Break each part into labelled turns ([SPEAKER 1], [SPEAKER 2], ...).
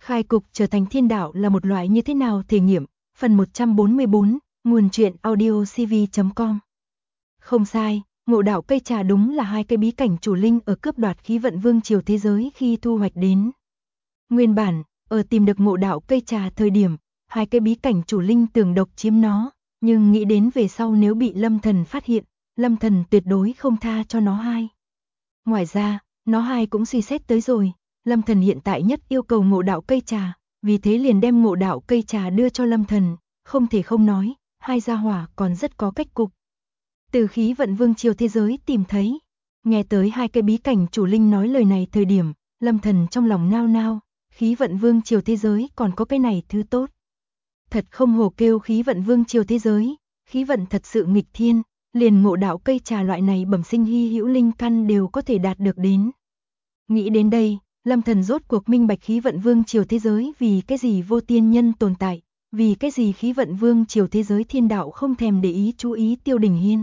[SPEAKER 1] Khai cục trở thành thiên đạo là một loại như thế nào thể nghiệm, phần 144, nguồn truyện audio cv.com. Không sai, ngộ đạo cây trà đúng là hai cây bí cảnh chủ linh ở cướp đoạt khí vận vương triều thế giới khi thu hoạch đến. Nguyên bản, ở tìm được ngộ đạo cây trà thời điểm, hai cây bí cảnh chủ linh tưởng độc chiếm nó, nhưng nghĩ đến về sau nếu bị Lâm Thần phát hiện, Lâm Thần tuyệt đối không tha cho nó hai. Ngoài ra, nó hai cũng suy xét tới rồi, Lâm Thần hiện tại nhất yêu cầu ngộ đạo cây trà, vì thế liền đem ngộ đạo cây trà đưa cho Lâm Thần, không thể không nói, hai gia hỏa còn rất có cách cục. Từ khí vận vương triều thế giới tìm thấy, nghe tới hai cây bí cảnh chủ linh nói lời này thời điểm, Lâm Thần trong lòng nao nao, khí vận vương triều thế giới còn có cái này thứ tốt. Thật không hổ kêu khí vận vương triều thế giới, khí vận thật sự nghịch thiên, liền ngộ đạo cây trà loại này bẩm sinh hy hữu linh căn đều có thể đạt được đến. Nghĩ đến đây, Lâm Thần rốt cuộc minh bạch khí vận vương triều thế giới vì cái gì vô tiên nhân tồn tại, vì cái gì khí vận vương triều thế giới thiên đạo không thèm để ý chú ý Tiêu Đình Hiên.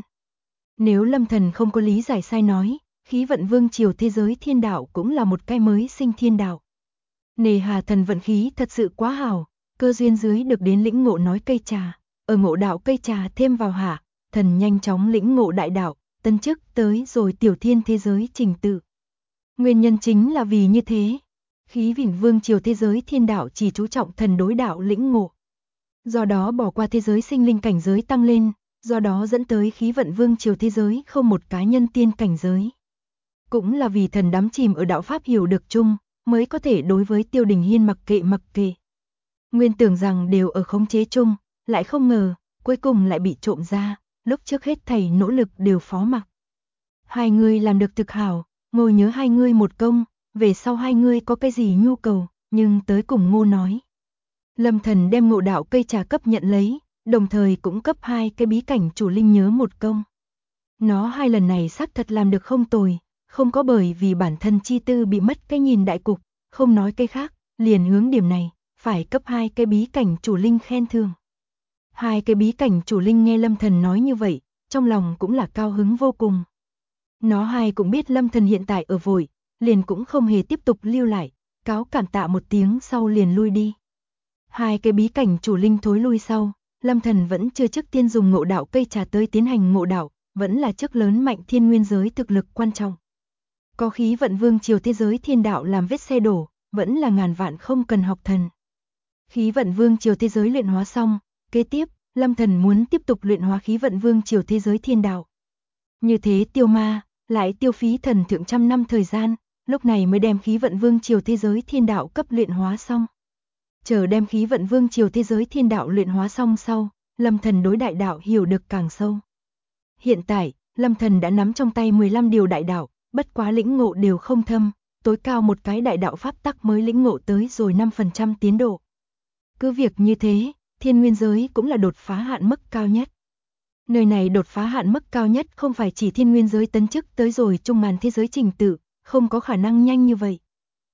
[SPEAKER 1] Nếu Lâm Thần không có lý giải sai nói, khí vận vương triều thế giới thiên đạo cũng là một cái mới sinh thiên đạo. Nề hà thần vận khí thật sự quá hảo, cơ duyên dưới được đến lĩnh ngộ nói cây trà, ở ngộ đạo cây trà thêm vào hạ, thần nhanh chóng lĩnh ngộ đại đạo, tân chức tới rồi tiểu thiên thế giới trình tự. Nguyên nhân chính là vì như thế, khí vận vương triều thế giới thiên đạo chỉ chú trọng thần đối đạo lĩnh ngộ. Do đó bỏ qua thế giới sinh linh cảnh giới tăng lên, do đó dẫn tới khí vận vương triều thế giới không một cá nhân tiên cảnh giới. Cũng là vì thần đắm chìm ở đạo pháp hiểu được chung, mới có thể đối với Tiêu Đình Hiên mặc kệ. Nguyên tưởng rằng đều ở khống chế chung, lại không ngờ, cuối cùng lại bị trộm ra, lúc trước hết thảy nỗ lực đều phó mặc. Hai người làm được thực hảo, Ngô nhớ hai người một công, về sau hai người có cái gì nhu cầu, nhưng tới cùng Ngô nói. Lâm Thần đem ngộ đạo cây trà cấp nhận lấy, đồng thời cũng cấp hai cái bí cảnh chủ linh nhớ một công. Nó hai lần này xác thật làm được không tồi, không có bởi vì bản thân chi tư bị mất cái nhìn đại cục, không nói cái khác, liền hướng điểm này, phải cấp hai cái bí cảnh chủ linh khen thưởng. Hai cái bí cảnh chủ linh nghe Lâm Thần nói như vậy, trong lòng cũng là cao hứng vô cùng. Nó hai cũng biết Lâm Thần hiện tại ở vội, liền cũng không hề tiếp tục lưu lại, cáo cảm tạ một tiếng sau liền lui đi. Hai cái bí cảnh chủ linh thối lui sau, Lâm Thần vẫn chưa trước tiên dùng ngộ đạo cây trà tới tiến hành ngộ đạo, vẫn là chức lớn mạnh thiên nguyên giới thực lực quan trọng. Có khí vận vương triều thế giới thiên đạo làm vết xe đổ, vẫn là ngàn vạn không cần học thần. Khí vận vương triều thế giới luyện hóa xong, kế tiếp, Lâm Thần muốn tiếp tục luyện hóa khí vận vương triều thế giới thiên đạo. Như thế tiêu ma, lại tiêu phí thần thượng trăm năm thời gian, lúc này mới đem khí vận vương triều thế giới thiên đạo cấp luyện hóa xong. Chờ đem khí vận vương triều thế giới thiên đạo luyện hóa xong sau, Lâm Thần đối đại đạo hiểu được càng sâu. Hiện tại, Lâm Thần đã nắm trong tay 15 điều đại đạo, bất quá lĩnh ngộ đều không thâm, tối cao một cái đại đạo pháp tắc mới lĩnh ngộ tới rồi 5% tiến độ. Cứ việc như thế, thiên nguyên giới cũng là đột phá hạn mức cao nhất. Nơi này đột phá hạn mức cao nhất không phải chỉ thiên nguyên giới tấn chức tới rồi trung màn thế giới trình tự, không có khả năng nhanh như vậy.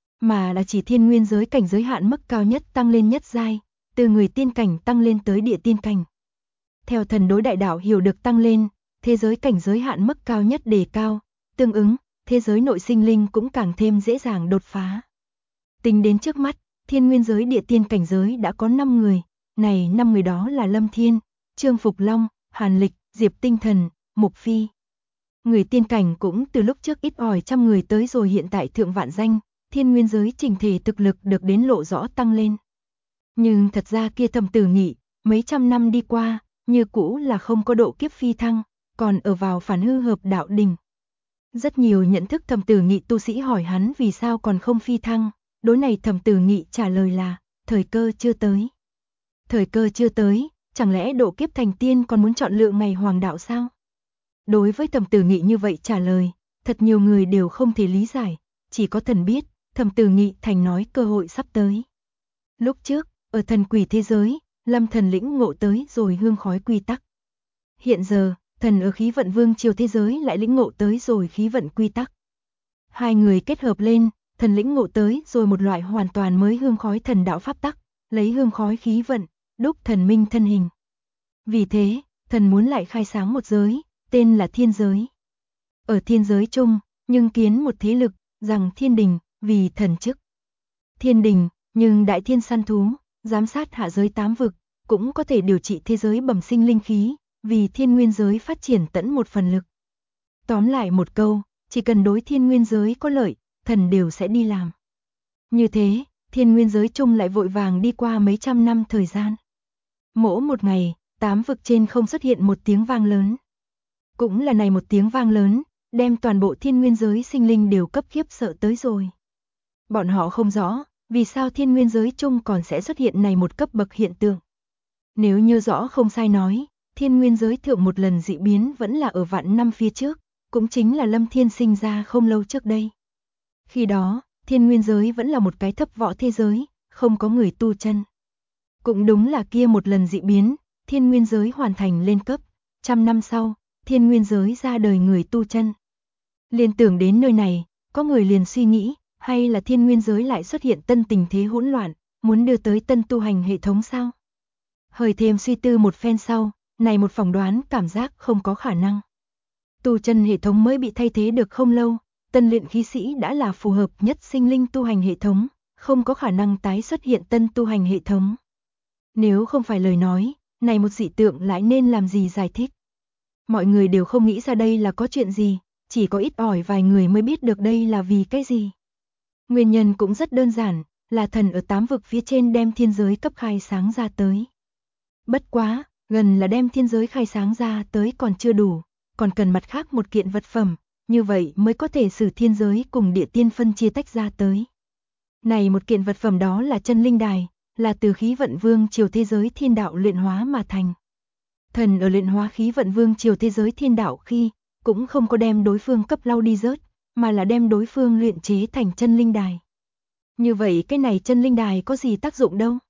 [SPEAKER 1] Mà là chỉ thiên nguyên giới cảnh giới hạn mức cao nhất tăng lên nhất giai, từ người tiên cảnh tăng lên tới địa tiên cảnh. Theo thần đối đại đạo hiểu được tăng lên, thế giới cảnh giới hạn mức cao nhất đề cao, tương ứng, thế giới nội sinh linh cũng càng thêm dễ dàng đột phá. Tính đến trước mắt, thiên nguyên giới địa tiên cảnh giới đã có 5 người, này 5 người đó là Lâm Thiên, Trương Phục Long, Hàn Lịch, Diệp Tinh Thần, Mục Phi. Người tiên cảnh cũng từ lúc trước ít ỏi trăm người tới rồi hiện tại thượng vạn danh, thiên nguyên giới trình thể thực lực được đến lộ rõ tăng lên. Nhưng thật ra kia Thẩm Tử Nghị, mấy trăm năm đi qua, như cũ là không có độ kiếp phi thăng, còn ở vào phản hư hợp đạo đỉnh. Rất nhiều nhận thức Thẩm Tử Nghị tu sĩ hỏi hắn vì sao còn không phi thăng, đối này Thẩm Tử Nghị trả lời là, thời cơ chưa tới. Thời cơ chưa tới, chẳng lẽ độ kiếp thành tiên còn muốn chọn lựa ngày hoàng đạo sao? Đối với Thẩm Tử Nghị như vậy trả lời, thật nhiều người đều không thể lý giải, chỉ có thần biết, Thẩm Tử Nghị thành nói cơ hội sắp tới. Lúc trước, ở thần quỷ thế giới, Lâm Thần lĩnh ngộ tới rồi hương khói quy tắc. Hiện giờ, thần ở khí vận vương triều thế giới lại lĩnh ngộ tới rồi khí vận quy tắc. Hai người kết hợp lên, thần lĩnh ngộ tới rồi một loại hoàn toàn mới hương khói thần đạo pháp tắc, lấy hương khói khí vận, đúc thần minh thân hình. Vì thế, thần muốn lại khai sáng một giới, tên là thiên giới. Ở thiên giới chung, nhưng kiến một thế lực, rằng thiên đình, vì thần chức. Thiên đình, Nhưng đại thiên săn thú, giám sát hạ giới 8 vực, cũng có thể điều trị thế giới bẩm sinh linh khí, vì thiên nguyên giới phát triển tẫn một phần lực. Tóm lại một câu, chỉ cần đối thiên nguyên giới có lợi, thần đều sẽ đi làm. Như thế, thiên nguyên giới chung lại vội vàng đi qua mấy trăm năm thời gian. Mỗi một ngày, 8 vực trên không xuất hiện một tiếng vang lớn. Cũng là này một tiếng vang lớn, đem toàn bộ thiên nguyên giới sinh linh đều cấp khiếp sợ tới rồi. Bọn họ không rõ, vì sao thiên nguyên giới chung còn sẽ xuất hiện này một cấp bậc hiện tượng. Nếu như rõ không sai nói, thiên nguyên giới thượng một lần dị biến vẫn là ở vạn năm phía trước, cũng chính là Lâm Thiên sinh ra không lâu trước đây. Khi đó, thiên nguyên giới vẫn là một cái thấp võ thế giới, không có người tu chân. Cũng đúng là kia một lần dị biến, thiên nguyên giới hoàn thành lên cấp, 100 năm sau, thiên nguyên giới ra đời người tu chân. Liên tưởng đến nơi này, có người liền suy nghĩ, hay là thiên nguyên giới lại xuất hiện tân tình thế hỗn loạn, muốn đưa tới tân tu hành hệ thống sao? Hơi thêm suy tư một phen sau, này một phỏng đoán cảm giác không có khả năng. Tu chân hệ thống mới bị thay thế được không lâu, tân luyện khí sĩ đã là phù hợp nhất sinh linh tu hành hệ thống, không có khả năng tái xuất hiện tân tu hành hệ thống. Nếu không phải lời nói, này một dị tượng lại nên làm gì giải thích? Mọi người đều không nghĩ ra đây là có chuyện gì, chỉ có ít ỏi vài người mới biết được đây là vì cái gì. Nguyên nhân cũng rất đơn giản, là thần ở 8 vực phía trên đem thiên giới cấp khai sáng ra tới. Bất quá, gần là đem thiên giới khai sáng ra tới còn chưa đủ, còn cần mặt khác một kiện vật phẩm, như vậy mới có thể xử thiên giới cùng địa tiên phân chia tách ra tới. Này một kiện vật phẩm đó là chân linh đài, là từ khí vận vương triều thế giới thiên đạo luyện hóa mà thành. Thần ở luyện hóa khí vận vương triều thế giới thiên đạo khi, cũng không có đem đối phương cấp lau đi rớt, mà là đem đối phương luyện chế thành chân linh đài. Như vậy cái này chân linh đài có gì tác dụng đâu?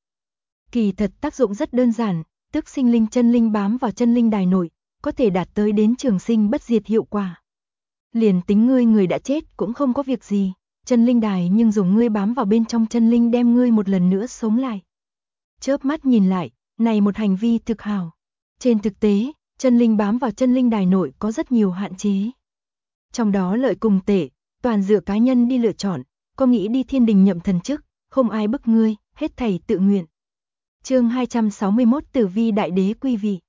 [SPEAKER 1] Kỳ thật tác dụng rất đơn giản, tức sinh linh chân linh bám vào chân linh đài nội, có thể đạt tới đến trường sinh bất diệt hiệu quả. Liền tính ngươi người đã chết cũng không có việc gì, chân linh đài nhưng dùng ngươi bám vào bên trong chân linh đem ngươi một lần nữa sống lại. Chớp mắt nhìn lại, này một hành vi thực hảo. Trên thực tế, chân linh bám vào chân linh đài nội có rất nhiều hạn chế. Trong đó lợi cùng tệ, toàn dựa cá nhân đi lựa chọn, có nghĩ đi thiên đình nhậm thần chức, không ai bức ngươi, hết thảy tự nguyện. Chương 261 Tử Vi đại đế quy vị.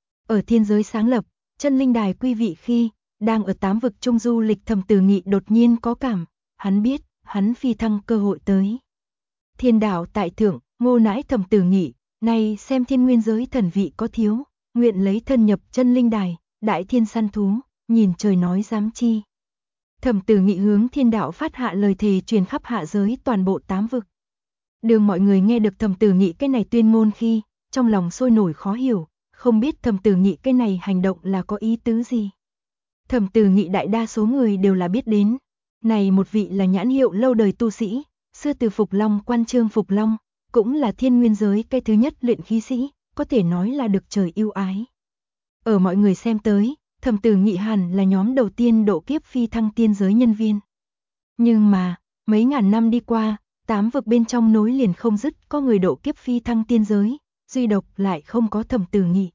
[SPEAKER 1] Ở thiên giới sáng lập, chân linh đài quy vị khi, đang ở 8 vực trung du lịch Thẩm Tử Nghị đột nhiên có cảm, hắn biết, hắn phi thăng cơ hội tới. Thiên đạo tại thượng, ngô nãi Thẩm Tử Nghị, nay xem thiên nguyên giới thần vị có thiếu, nguyện lấy thân nhập chân linh đài, đại thiên săn thú, nhìn trời nói dám chi. Thẩm Tử Nghị hướng thiên đạo phát hạ lời thề truyền khắp hạ giới toàn bộ 8 vực. Đường mọi người nghe được Thẩm Tử Nghị cái này tuyên ngôn khi, trong lòng sôi nổi khó hiểu, không biết Thẩm Tử Nghị cái này hành động là có ý tứ gì. Thẩm Tử Nghị đại đa số người đều là biết đến, này một vị là nhãn hiệu lâu đời tu sĩ, xưa từ Phục Long quan Trương Phục Long, cũng là thiên nguyên giới cái thứ nhất luyện khí sĩ, có thể nói là được trời yêu ái. Ở mọi người xem tới, Thẩm Tử Nghị hẳn là nhóm đầu tiên độ kiếp phi thăng tiên giới nhân viên. Nhưng mà, mấy ngàn năm đi qua, 8 vực bên trong nối liền không dứt có người độ kiếp phi thăng tiên giới, duy độc lại không có Thẩm Tử Nghị.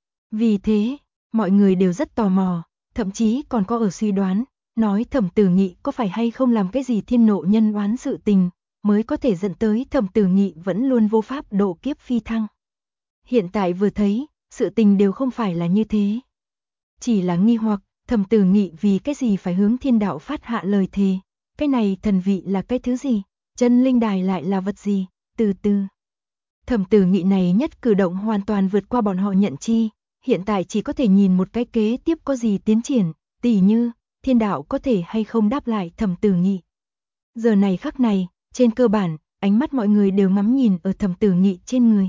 [SPEAKER 1] Vì thế, mọi người đều rất tò mò, thậm chí còn có ở suy đoán, nói Thẩm Tử Nghị có phải hay không làm cái gì thiên nộ nhân oán sự tình, mới có thể dẫn tới Thẩm Tử Nghị vẫn luôn vô pháp độ kiếp phi thăng. Hiện tại vừa thấy, sự tình đều không phải là như thế. Chỉ là nghi hoặc, Thẩm Tử Nghị vì cái gì phải hướng thiên đạo phát hạ lời thề, cái này thần vị là cái thứ gì, chân linh đài lại là vật gì, từ từ. Thẩm Tử Nghị này nhất cử động hoàn toàn vượt qua bọn họ nhận chi, hiện tại chỉ có thể nhìn một cái kế tiếp có gì tiến triển, tỉ như, thiên đạo có thể hay không đáp lại Thẩm Tử Nghị. Giờ này khắc này, trên cơ bản, ánh mắt mọi người đều ngắm nhìn ở Thẩm Tử Nghị trên người.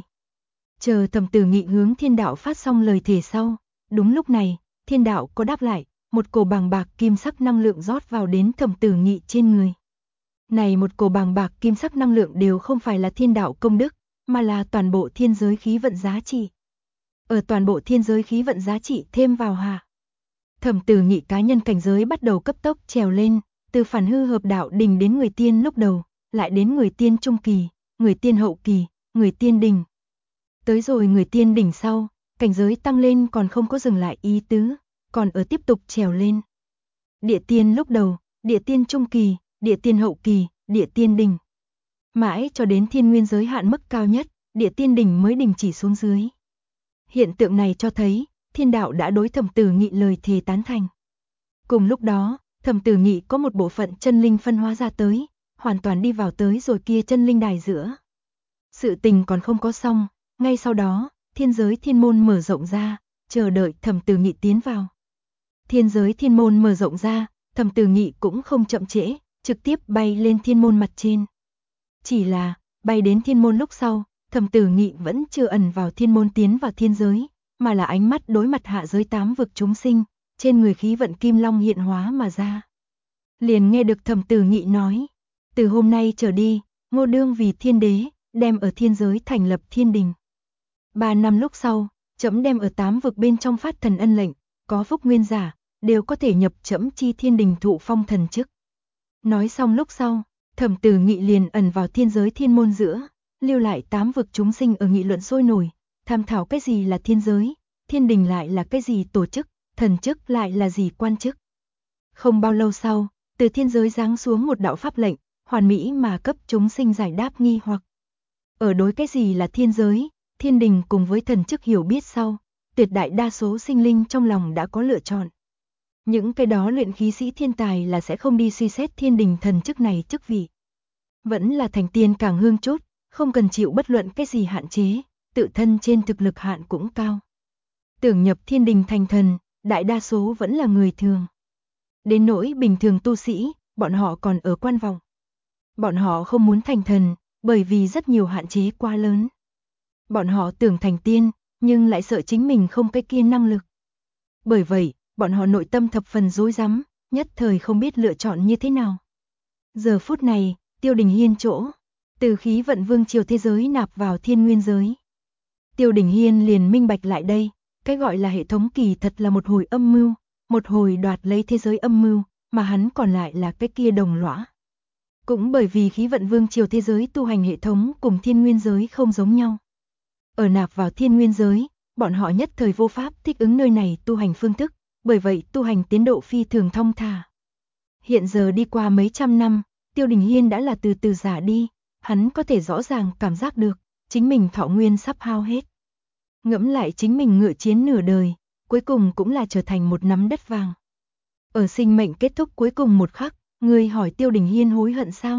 [SPEAKER 1] Chờ Thẩm Tử Nghị hướng thiên đạo phát xong lời thề sau, đúng lúc này, thiên đạo có đáp lại, một cổ bàng bạc kim sắc năng lượng rót vào đến Thẩm Tử Nghị trên người. Này một cổ bàng bạc kim sắc năng lượng đều không phải là thiên đạo công đức, mà là toàn bộ thiên giới khí vận giá trị. Ở toàn bộ thiên giới khí vận giá trị thêm vào hạ, Thẩm Tử Nghị cá nhân cảnh giới bắt đầu cấp tốc trèo lên, từ phản hư hợp đạo đỉnh đến người tiên lúc đầu, lại đến người tiên trung kỳ, người tiên hậu kỳ, người tiên đỉnh. Tới rồi người tiên đỉnh sau, cảnh giới tăng lên còn không có dừng lại ý tứ, còn ở tiếp tục trèo lên. Địa tiên lúc đầu, địa tiên trung kỳ, địa tiên hậu kỳ, địa tiên đỉnh. Mãi cho đến thiên nguyên giới hạn mức cao nhất, địa tiên đỉnh mới đình chỉ xuống dưới. Hiện tượng này cho thấy, thiên đạo đã đối Thẩm Tử Nghị lời thề tán thành. Cùng lúc đó, Thẩm Tử Nghị có một bộ phận chân linh phân hóa ra tới, hoàn toàn đi vào tới rồi kia chân linh đài giữa. Sự tình còn không có xong, ngay sau đó, thiên giới thiên môn mở rộng ra, chờ đợi Thẩm Tử Nghị tiến vào. Thiên giới thiên môn mở rộng ra, Thẩm Tử Nghị cũng không chậm trễ, trực tiếp bay lên thiên môn mặt trên. Chỉ là, bay đến thiên môn lúc sau, Thẩm Tử Nghị vẫn chưa ẩn vào thiên môn tiến vào thiên giới, mà là ánh mắt đối mặt hạ giới 8 vực chúng sinh, trên người khí vận kim long hiện hóa mà ra. Liền nghe được Thẩm Tử Nghị nói, từ hôm nay trở đi, Ngô đương vì thiên đế, đem ở thiên giới thành lập thiên đình. 3 năm lúc sau, trẫm đem ở 8 vực bên trong phát thần ân lệnh, có phúc nguyên giả, đều có thể nhập trẫm chi thiên đình thụ phong thần chức. Nói xong lúc sau, Thẩm Tử Nghị liền ẩn vào thiên giới thiên môn giữa, lưu lại 8 vực chúng sinh ở nghị luận sôi nổi, tham thảo cái gì là thiên giới, thiên đình lại là cái gì tổ chức, thần chức lại là gì quan chức. Không bao lâu sau, từ thiên giới giáng xuống một đạo pháp lệnh, hoàn mỹ mà cấp chúng sinh giải đáp nghi hoặc. Ở đối cái gì là thiên giới, thiên đình cùng với thần chức hiểu biết sau, tuyệt đại đa số sinh linh trong lòng đã có lựa chọn. Những cái đó luyện khí sĩ thiên tài là sẽ không đi suy xét thiên đình thần chức này chức vị. Vẫn là thành tiên càng hương chốt, không cần chịu bất luận cái gì hạn chế, tự thân trên thực lực hạn cũng cao. Tưởng nhập thiên đình thành thần, đại đa số vẫn là người thường. Đến nỗi bình thường tu sĩ, bọn họ còn ở quan vọng. Bọn họ không muốn thành thần, bởi vì rất nhiều hạn chế quá lớn. Bọn họ tưởng thành tiên, nhưng lại sợ chính mình không cái kia năng lực. Bởi vậy, bọn họ nội tâm thập phần rối rắm, nhất thời không biết lựa chọn như thế nào. Giờ phút này, Tiêu Đình Hiên chỗ, từ khí vận vương triều thế giới nạp vào thiên nguyên giới. Tiêu Đình Hiên liền minh bạch lại đây, cái gọi là hệ thống kỳ thật là một hồi âm mưu, một hồi đoạt lấy thế giới âm mưu, mà hắn còn lại là cái kia đồng lõa. Cũng bởi vì khí vận vương triều thế giới tu hành hệ thống cùng thiên nguyên giới không giống nhau. Ở nạp vào thiên nguyên giới, bọn họ nhất thời vô pháp thích ứng nơi này tu hành phương thức, bởi vậy tu hành tiến độ phi thường thong thả. Hiện giờ đi qua mấy trăm năm, Tiêu Đình Hiên đã là từ từ già đi, hắn có thể rõ ràng cảm giác được, chính mình thọ nguyên sắp hao hết. Ngẫm lại chính mình ngựa chiến nửa đời, cuối cùng cũng là trở thành một nắm đất vàng. Ở sinh mệnh kết thúc cuối cùng một khắc, người hỏi Tiêu Đình Hiên hối hận sao?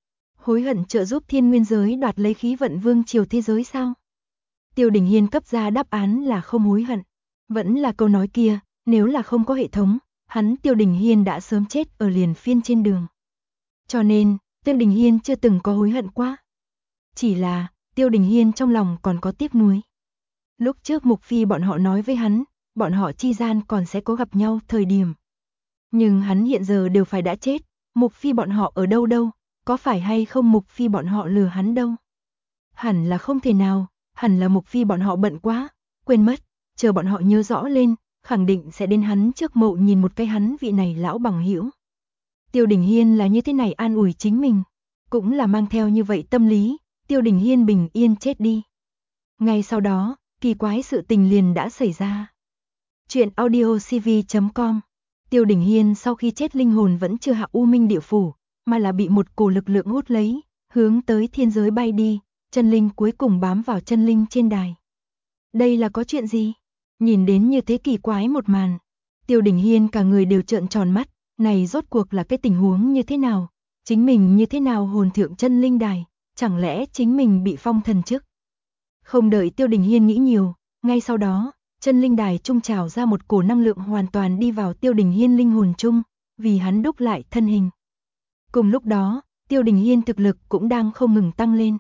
[SPEAKER 1] Hối hận trợ giúp thiên nguyên giới đoạt lấy khí vận vương triều thế giới sao? Tiêu Đình Hiên cấp ra đáp án là không hối hận. Vẫn là câu nói kia, nếu là không có hệ thống, hắn Tiêu Đình Hiên đã sớm chết ở liền phiên trên đường. Cho nên, Tiêu Đình Hiên chưa từng có hối hận quá. Chỉ là, Tiêu Đình Hiên trong lòng còn có tiếc nuối. Lúc trước Mục Phi bọn họ nói với hắn, bọn họ chi gian còn sẽ có gặp nhau thời điểm. Nhưng hắn hiện giờ đều phải đã chết, Mục Phi bọn họ ở đâu đâu, có phải hay không Mục Phi bọn họ lừa hắn đâu. Hẳn là không thể nào, hẳn là Mục Phi bọn họ bận quá, quên mất, chờ bọn họ nhớ rõ lên, khẳng định sẽ đến hắn trước mộ nhìn một cái hắn vị này lão bằng hữu. Tiêu Đình Hiên là như thế này an ủi chính mình, cũng là mang theo như vậy tâm lý, Tiêu Đình Hiên bình yên chết đi. Ngay sau đó, kỳ quái sự tình liền đã xảy ra. Chuyện audiocv.com. Tiêu Đình Hiên sau khi chết linh hồn vẫn chưa hạ U Minh địa phủ, mà là bị một cổ lực lượng hút lấy, hướng tới thiên giới bay đi, chân linh cuối cùng bám vào chân linh trên đài. Đây là có chuyện gì? Nhìn đến như thế kỳ quái một màn, Tiêu Đình Hiên cả người đều trợn tròn mắt, này rốt cuộc là cái tình huống như thế nào? Chính mình như thế nào hồn thượng chân linh đài, chẳng lẽ chính mình bị phong thần chức? Không đợi Tiêu Đình Hiên nghĩ nhiều, ngay sau đó, chân linh đài trung trào ra một cổ năng lượng hoàn toàn đi vào Tiêu Đình Hiên linh hồn chung, vì hắn đúc lại thân hình. Cùng lúc đó, Tiêu Đình Hiên thực lực cũng đang không ngừng tăng lên.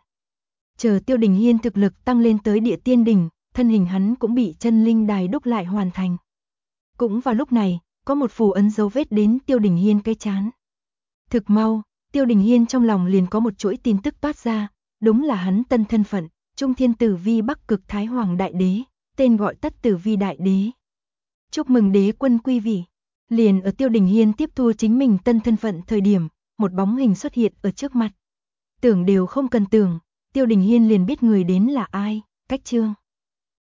[SPEAKER 1] Chờ Tiêu Đình Hiên thực lực tăng lên tới địa tiên đỉnh, thân hình hắn cũng bị chân linh đài đúc lại hoàn thành. Cũng vào lúc này, có một phù ấn dấu vết đến Tiêu Đình Hiên cái trán. Thực mau, Tiêu Đình Hiên trong lòng liền có một chuỗi tin tức toát ra, đúng là hắn tân thân phận, Trung Thiên Tử Vi Bắc Cực Thái Hoàng Đại Đế, tên gọi tắt Tử Vi Đại Đế. Chúc mừng đế quân quy vị. Liền ở Tiêu Đình Hiên tiếp thu chính mình tân thân phận thời điểm, một bóng hình xuất hiện ở trước mặt. Tưởng đều không cần tưởng, Tiêu Đình Hiên liền biết người đến là ai, Cách Trương.